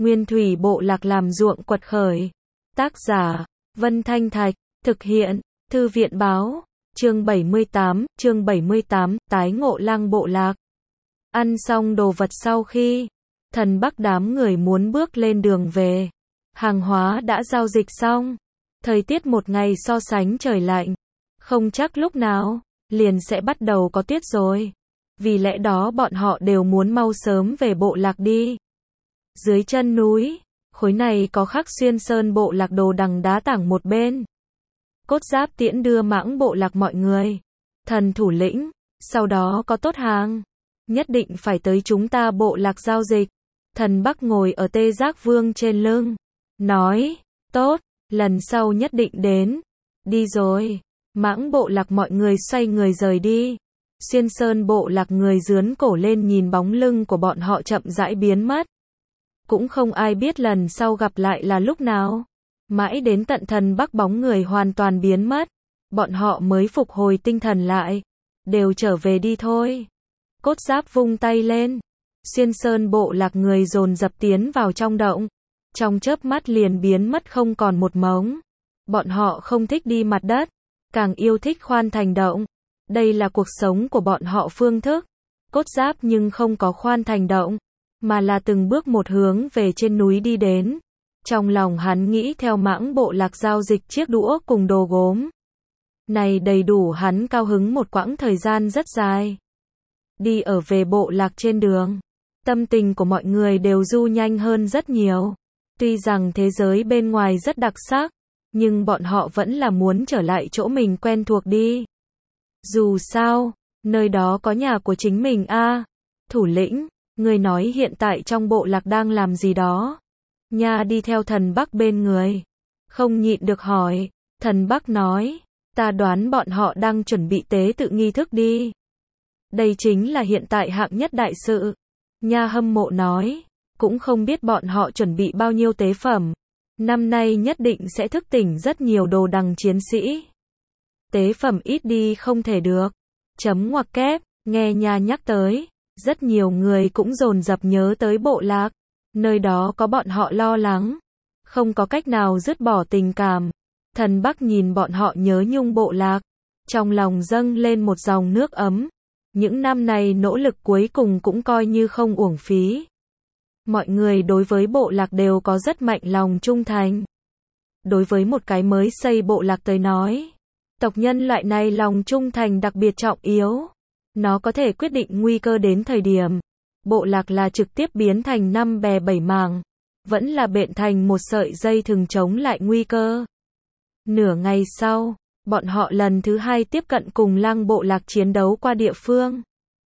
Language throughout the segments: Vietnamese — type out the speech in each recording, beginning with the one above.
Nguyên thủy bộ lạc làm ruộng quật khởi. Tác giả, Vân Thanh Thạch, thực hiện, Thư viện báo, chương 78, tái ngộ lang bộ lạc. Ăn xong đồ vật sau khi, Thần Bắc đám người muốn bước lên đường về. Hàng hóa đã giao dịch xong. Thời tiết một ngày so sánh trời lạnh. Không chắc lúc nào, liền sẽ bắt đầu có tuyết rồi. Vì lẽ đó bọn họ đều muốn mau sớm về bộ lạc đi. Dưới chân núi, khối này có khắc xuyên sơn bộ lạc đồ đằng đá tảng một bên. Cốt Giáp tiễn đưa mãng bộ lạc mọi người. Thần thủ lĩnh, sau đó có tốt hàng. Nhất định phải tới chúng ta bộ lạc giao dịch. Thần Bắc ngồi ở Tê Giác Vương trên lưng. Nói, tốt, lần sau nhất định đến. Đi rồi. Mãng bộ lạc mọi người xoay người rời đi. Xuyên sơn bộ lạc người dướn cổ lên nhìn bóng lưng của bọn họ chậm rãi biến mất. Cũng không ai biết lần sau gặp lại là lúc nào. Mãi đến tận Thần Bắc bóng người hoàn toàn biến mất. Bọn họ mới phục hồi tinh thần lại. Đều trở về đi thôi. Cốt Giáp vung tay lên. Xuyên sơn bộ lạc người dồn dập tiến vào trong động. Trong chớp mắt liền biến mất không còn một mống. Bọn họ không thích đi mặt đất. Càng yêu thích khoan thành động. Đây là cuộc sống của bọn họ phương thức. Cốt Giáp nhưng không có khoan thành động. Mà là từng bước một hướng về trên núi đi đến. Trong lòng hắn nghĩ theo mãng bộ lạc giao dịch chiếc đũa cùng đồ gốm. Này đầy đủ hắn cao hứng một quãng thời gian rất dài. Đi ở về bộ lạc trên đường. Tâm tình của mọi người đều du nhanh hơn rất nhiều. Tuy rằng thế giới bên ngoài rất đặc sắc. Nhưng bọn họ vẫn là muốn trở lại chỗ mình quen thuộc đi. Dù sao, nơi đó có nhà của chính mình a. Thủ lĩnh, người nói hiện tại trong bộ lạc đang làm gì đó? Nha đi theo Thần Bắc bên người. Không nhịn được hỏi. Thần Bắc nói, ta đoán bọn họ đang chuẩn bị tế tự nghi thức đi. Đây chính là hiện tại hạng nhất đại sự. Nha hâm mộ nói, cũng không biết bọn họ chuẩn bị bao nhiêu tế phẩm. Năm nay nhất định sẽ thức tỉnh rất nhiều đồ đằng chiến sĩ. Tế phẩm ít đi không thể được. Chấm ngoặc kép, nghe Nha nhắc tới. Rất nhiều người cũng dồn dập nhớ tới bộ lạc. Nơi đó có bọn họ lo lắng. Không có cách nào dứt bỏ tình cảm. Thần Bắc nhìn bọn họ nhớ nhung bộ lạc. Trong lòng dâng lên một dòng nước ấm. Những năm này nỗ lực cuối cùng cũng coi như không uổng phí. Mọi người đối với bộ lạc đều có rất mạnh lòng trung thành. Đối với một cái mới xây bộ lạc tới nói, tộc nhân loại này lòng trung thành đặc biệt trọng yếu. Nó có thể quyết định nguy cơ đến thời điểm. Bộ lạc là trực tiếp biến thành năm bè bảy mảng. Vẫn là bện thành một sợi dây thừng chống lại nguy cơ. Nửa ngày sau, bọn họ lần thứ hai tiếp cận cùng lang bộ lạc chiến đấu qua địa phương.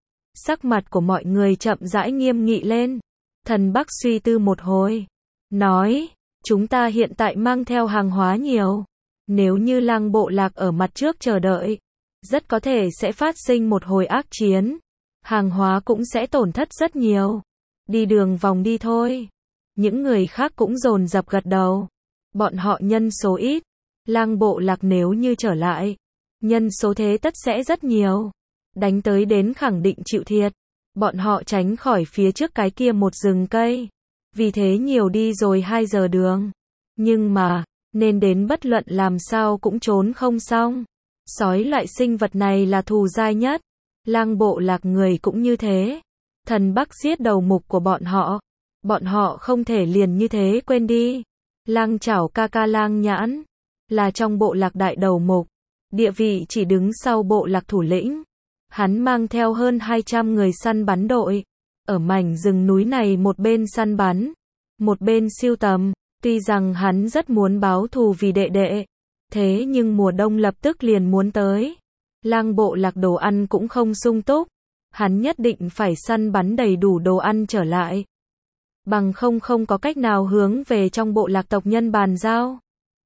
Sắc mặt của mọi người chậm rãi nghiêm nghị lên. Thần Bắc suy tư một hồi. Nói, chúng ta hiện tại mang theo hàng hóa nhiều. Nếu như lang bộ lạc ở mặt trước chờ đợi, rất có thể sẽ phát sinh một hồi ác chiến. Hàng hóa cũng sẽ tổn thất rất nhiều. Đi đường vòng đi thôi. Những người khác cũng dồn dập gật đầu. Bọn họ nhân số ít. Lang bộ lạc nếu như trở lại, nhân số thế tất sẽ rất nhiều. Đánh tới đến khẳng định chịu thiệt. Bọn họ tránh khỏi phía trước cái kia một rừng cây. Vì thế nhiều đi rồi 2 giờ đường. Nhưng mà, nên đến bất luận làm sao cũng trốn không xong. Sói loại sinh vật này là thù dai nhất. Lang bộ lạc người cũng như thế. Thần Bắc giết đầu mục của bọn họ. Bọn họ không thể liền như thế quên đi. Lang chảo ca ca Lang Nhãn là trong bộ lạc đại đầu mục. Địa vị chỉ đứng sau bộ lạc thủ lĩnh. Hắn mang theo hơn 200 người săn bắn đội. Ở mảnh rừng núi này một bên săn bắn, một bên sưu tầm. Tuy rằng hắn rất muốn báo thù vì đệ đệ. Thế nhưng mùa đông lập tức liền muốn tới. Lang bộ lạc đồ ăn cũng không sung túc. Hắn nhất định phải săn bắn đầy đủ đồ ăn trở lại. Bằng không có cách nào hướng về trong bộ lạc tộc nhân bàn giao.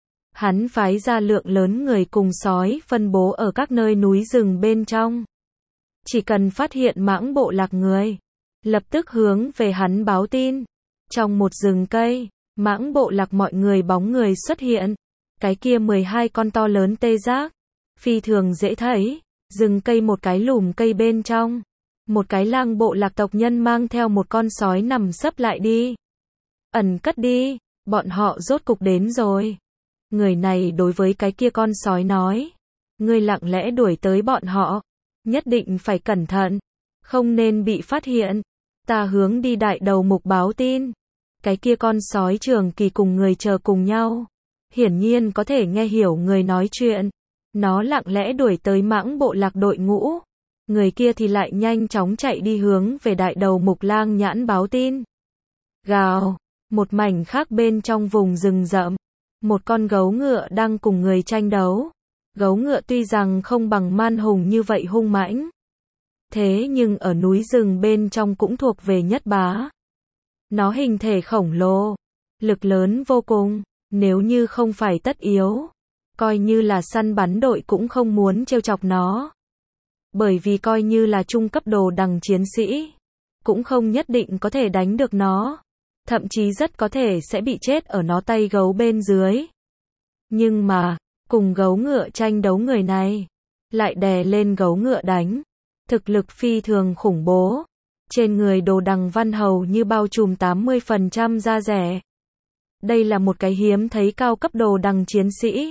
Hắn phái ra lượng lớn người cùng sói phân bố ở các nơi núi rừng bên trong. Chỉ cần phát hiện mãng bộ lạc người, lập tức hướng về hắn báo tin. Trong một rừng cây, mãng bộ lạc mọi người bóng người xuất hiện. Cái kia 12 con to lớn tê giác. Phi thường dễ thấy. Rừng cây một cái lùm cây bên trong. Một cái lang bộ lạc tộc nhân mang theo một con sói nằm sấp lại đi. Ẩn cất đi, bọn họ rốt cục đến rồi. Người này đối với cái kia con sói nói. Ngươi lặng lẽ đuổi tới bọn họ. Nhất định phải cẩn thận. Không nên bị phát hiện. Ta hướng đi đại đầu mục báo tin. Cái kia con sói Trường Kỳ cùng người chờ cùng nhau. Hiển nhiên có thể nghe hiểu người nói chuyện. Nó lặng lẽ đuổi tới mãng bộ lạc đội ngũ. Người kia thì lại nhanh chóng chạy đi hướng về đại đầu mục Lang Nhãn báo tin. Gào, một mảnh khác bên trong vùng rừng rậm. Một con gấu ngựa đang cùng người tranh đấu. Gấu ngựa tuy rằng không bằng man hùng như vậy hung mãnh. Thế nhưng ở núi rừng bên trong cũng thuộc về nhất bá. Nó hình thể khổng lồ, lực lớn vô cùng, nếu như không phải tất yếu. Coi như là săn bắn đội cũng không muốn trêu chọc nó. Bởi vì coi như là trung cấp đồ đằng chiến sĩ, cũng không nhất định có thể đánh được nó. Thậm chí rất có thể sẽ bị chết ở nó tay gấu bên dưới. Nhưng mà, cùng gấu ngựa tranh đấu người này, lại đè lên gấu ngựa đánh. Thực lực phi thường khủng bố. Trên người đồ đằng văn hầu như bao trùm 80% da rẻ. Đây là một cái hiếm thấy cao cấp đồ đằng chiến sĩ.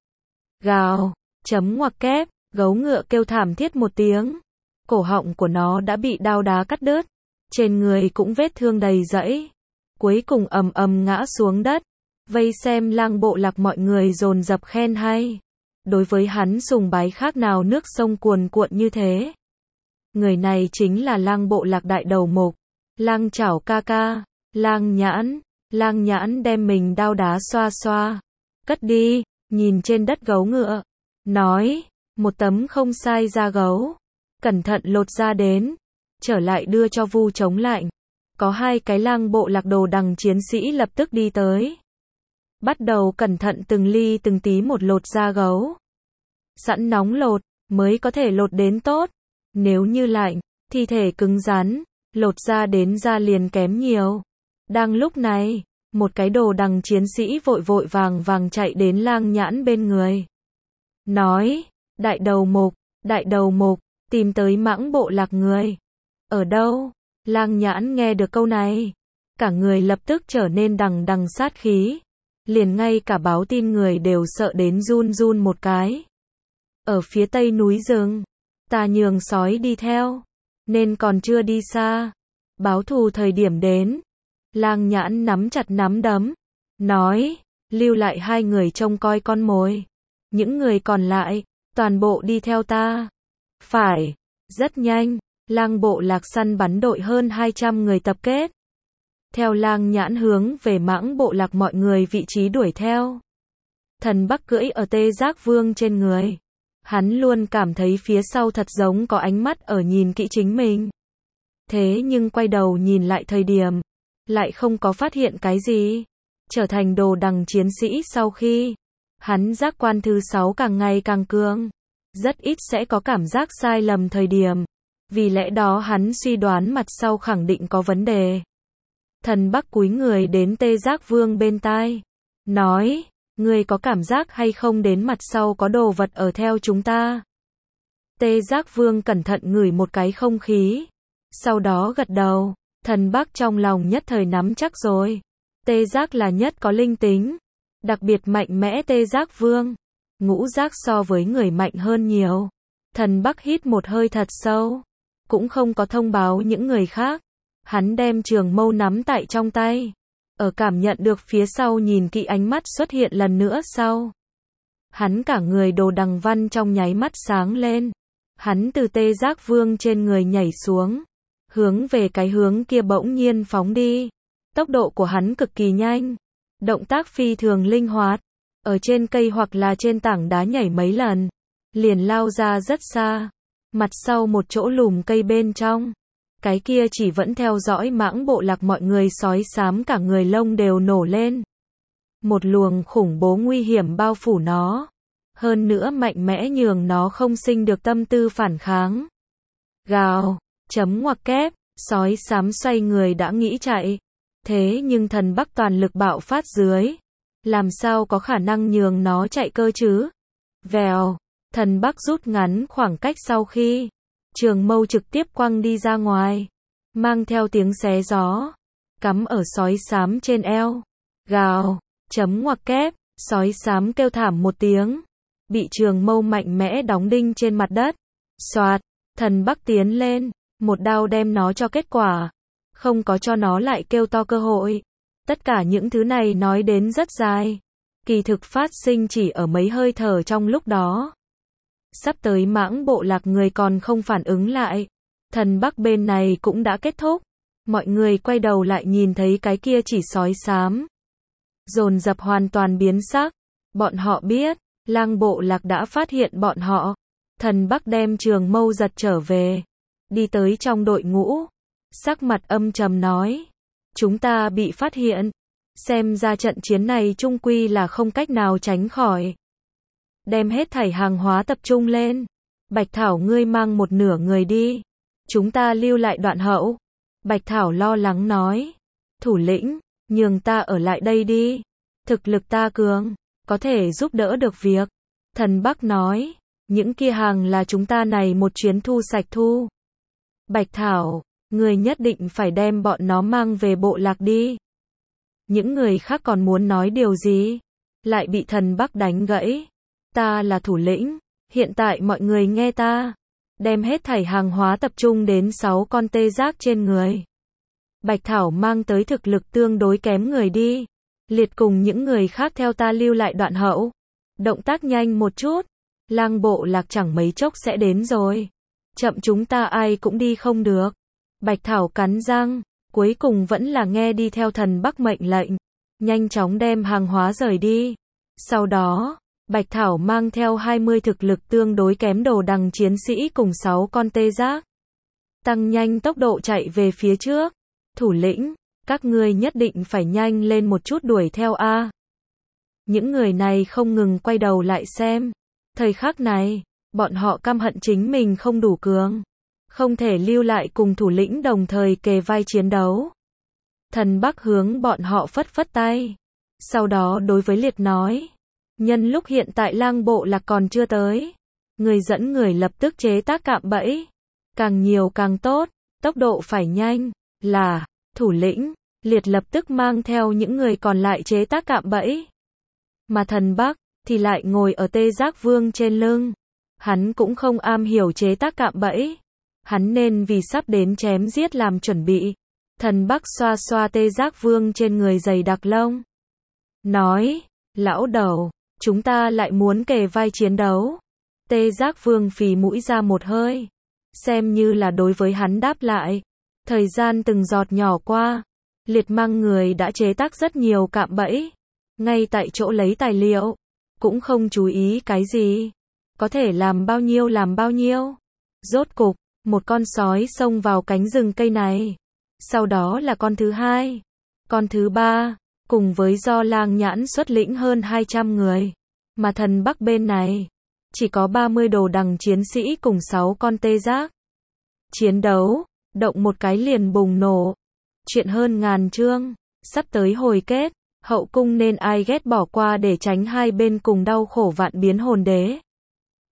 Gào, chấm ngoặc kép, gấu ngựa kêu thảm thiết một tiếng. Cổ họng của nó đã bị đao đá cắt đứt. Trên người cũng vết thương đầy rẫy. Cuối cùng ầm ầm ngã xuống đất. Vây xem Lang bộ lạc mọi người dồn dập khen hay. Đối với hắn sùng bái khác nào nước sông cuồn cuộn như thế. Người này chính là Lang bộ lạc đại đầu mục. Lang Chảo ca ca, Lang Nhãn. Lang Nhãn đem mình đao đá xoa xoa. Cất đi, nhìn trên đất gấu ngựa. Nói, một tấm không sai da gấu. Cẩn thận lột ra đến. Trở lại đưa cho Vu chống lạnh. Có hai cái Lang bộ lạc đồ đằng chiến sĩ lập tức đi tới. Bắt đầu cẩn thận từng ly từng tí một lột da gấu. Sẵn nóng lột, mới có thể lột đến tốt. Nếu như lạnh, thi thể cứng rắn, lột ra đến da liền kém nhiều. Đang lúc này, một cái đồ đằng chiến sĩ vội vội vàng vàng chạy đến Lang Nhãn bên người. Nói, đại đầu mục, tìm tới mãng bộ lạc người. Ở đâu? Lang Nhãn nghe được câu này. Cả người lập tức trở nên đằng đằng sát khí. Liền ngay cả báo tin người đều sợ đến run run một cái. Ở phía tây núi rừng. Ta nhường sói đi theo. Nên còn chưa đi xa. Báo thù thời điểm đến. Lang Nhãn nắm chặt nắm đấm. Nói, lưu lại hai người trông coi con mồi. Những người còn lại, toàn bộ đi theo ta. Phải, rất nhanh. Lang bộ lạc săn bắn đội hơn 200 người tập kết. Theo Lang Nhãn hướng về mãng bộ lạc mọi người vị trí đuổi theo. Thần Bắc cưỡi ở Tê Giác Vương trên người. Hắn luôn cảm thấy phía sau thật giống có ánh mắt ở nhìn kỹ chính mình. Thế nhưng quay đầu nhìn lại thời điểm, lại không có phát hiện cái gì. Trở thành đồ đằng chiến sĩ sau khi hắn giác quan thứ 6 càng ngày càng cường. Rất ít sẽ có cảm giác sai lầm thời điểm. Vì lẽ đó hắn suy đoán mặt sau khẳng định có vấn đề. Thần Bắc cúi người đến Tê Giác Vương bên tai. Nói, ngươi có cảm giác hay không đến mặt sau có đồ vật ở theo chúng ta? Tê Giác Vương cẩn thận ngửi một cái không khí. Sau đó gật đầu. Thần Bắc trong lòng nhất thời nắm chắc rồi. Tê Giác là nhất có linh tính. Đặc biệt mạnh mẽ Tê Giác Vương. Ngũ giác so với người mạnh hơn nhiều. Thần Bắc hít một hơi thật sâu. Cũng không có thông báo những người khác. Hắn đem trường mâu nắm tại trong tay. Ở cảm nhận được phía sau nhìn kỹ ánh mắt xuất hiện lần nữa sau. Hắn cả người đồ đằng văn trong nháy mắt sáng lên. Hắn từ Tê Giác Vương trên người nhảy xuống. Hướng về cái hướng kia bỗng nhiên phóng đi. Tốc độ của hắn cực kỳ nhanh. Động tác phi thường linh hoạt. Ở trên cây hoặc là trên tảng đá nhảy mấy lần. Liền lao ra rất xa. Mặt sau một chỗ lùm cây bên trong. Cái kia chỉ vẫn theo dõi mãng bộ lạc mọi người sói xám cả người lông đều nổ lên. Một luồng khủng bố nguy hiểm bao phủ nó. Hơn nữa mạnh mẽ nhường nó không sinh được tâm tư phản kháng. Gào, chấm ngoặc kép, sói xám xoay người đã nghĩ chạy. Thế nhưng thần Bắc toàn lực bạo phát dưới. Làm sao có khả năng nhường nó chạy cơ chứ? Vèo, thần Bắc rút ngắn khoảng cách sau khi trường mâu trực tiếp quăng đi ra ngoài. Mang theo tiếng xé gió. cắm ở sói xám trên eo. Gào, chấm ngoặc kép, sói xám kêu thảm một tiếng, bị trường mâu mạnh mẽ đóng đinh trên mặt đất. Soạt, Thần Bắc tiến lên, một đao đem nó cho kết quả, không có cho nó lại kêu to cơ hội. Tất cả những thứ này nói đến rất dài, kỳ thực phát sinh chỉ ở mấy hơi thở trong lúc đó. Sắp tới Mãng bộ lạc người còn không phản ứng lại, Thần Bắc bên này cũng đã kết thúc. Mọi người quay đầu lại nhìn thấy cái kia chỉ sói xám, dồn dập hoàn toàn biến sắc. Bọn họ biết, Lang bộ lạc đã phát hiện bọn họ. Thần Bắc đem trường mâu giật trở về, đi tới trong đội ngũ, sắc mặt âm trầm nói: chúng ta bị phát hiện, xem ra trận chiến này chung quy là không cách nào tránh khỏi. Đem hết thảy hàng hóa tập trung lên. Bạch Thảo, ngươi mang một nửa người đi, chúng ta lưu lại đoạn hậu. Bạch Thảo lo lắng nói: thủ lĩnh, nhường ta ở lại đây đi, thực lực ta cường, có thể giúp đỡ được việc. Thần Bắc nói: những kia hàng là chúng ta này một chuyến thu sạch thu. Bạch Thảo, người nhất định phải đem bọn nó mang về bộ lạc đi. Những người khác còn muốn nói điều gì, lại bị Thần Bắc đánh gãy. Ta là thủ lĩnh, hiện tại mọi người nghe ta, đem hết thảy hàng hóa tập trung đến 6 con tê giác trên người. Bạch Thảo, mang tới thực lực tương đối kém người đi, liệt cùng những người khác theo ta lưu lại đoạn hậu. Động tác nhanh một chút, Lang bộ lạc chẳng mấy chốc sẽ đến rồi, chậm chúng ta ai cũng đi không được. Bạch Thảo cắn răng, cuối cùng vẫn là nghe đi theo Thần Bắc mệnh lệnh, nhanh chóng đem hàng hóa rời đi. Sau đó, Bạch Thảo mang theo 20 thực lực tương đối kém đồ đằng chiến sĩ cùng 6 con tê giác, tăng nhanh tốc độ chạy về phía trước. Thủ lĩnh, các ngươi nhất định phải nhanh lên một chút đuổi theo a. Những người này không ngừng quay đầu lại xem. Thời khắc này, bọn họ căm hận chính mình không đủ cường, không thể lưu lại cùng thủ lĩnh đồng thời kề vai chiến đấu. Thần Bắc hướng bọn họ phất phất tay, sau đó đối với Liệt nói: nhân lúc hiện tại Lang bộ lạc còn chưa tới, người dẫn người lập tức chế tác cạm bẫy, càng nhiều càng tốt, tốc độ phải nhanh. Là, thủ lĩnh. Liệt lập tức mang theo những người còn lại chế tác cạm bẫy. Mà Thần Bắc thì lại ngồi ở tê giác vương trên lưng. Hắn cũng không am hiểu chế tác cạm bẫy, hắn nên vì sắp đến chém giết làm chuẩn bị. Thần Bắc xoa xoa tê giác vương trên người dày đặc lông, nói: lão đầu, chúng ta lại muốn kề vai chiến đấu. Tê giác vương phì mũi ra một hơi, xem như là đối với hắn đáp lại. Thời gian từng giọt nhỏ qua, Liệt mang người đã chế tác rất nhiều cạm bẫy, ngay tại chỗ lấy tài liệu, cũng không chú ý cái gì, có thể làm bao nhiêu làm bao nhiêu. Rốt cục, một con sói xông vào cánh rừng cây này, sau đó là con thứ hai, con thứ ba, cùng với do Lang Nhãn xuất lĩnh hơn 200 người, mà Thần Bắc bên này chỉ có 30 đồ đằng chiến sĩ cùng 6 con tê giác. Chiến đấu, động một cái liền bùng nổ. Chuyện hơn ngàn chương, sắp tới hồi kết, hậu cung nên ai ghét bỏ qua để tránh hai bên cùng đau khổ vạn biến hồn đế.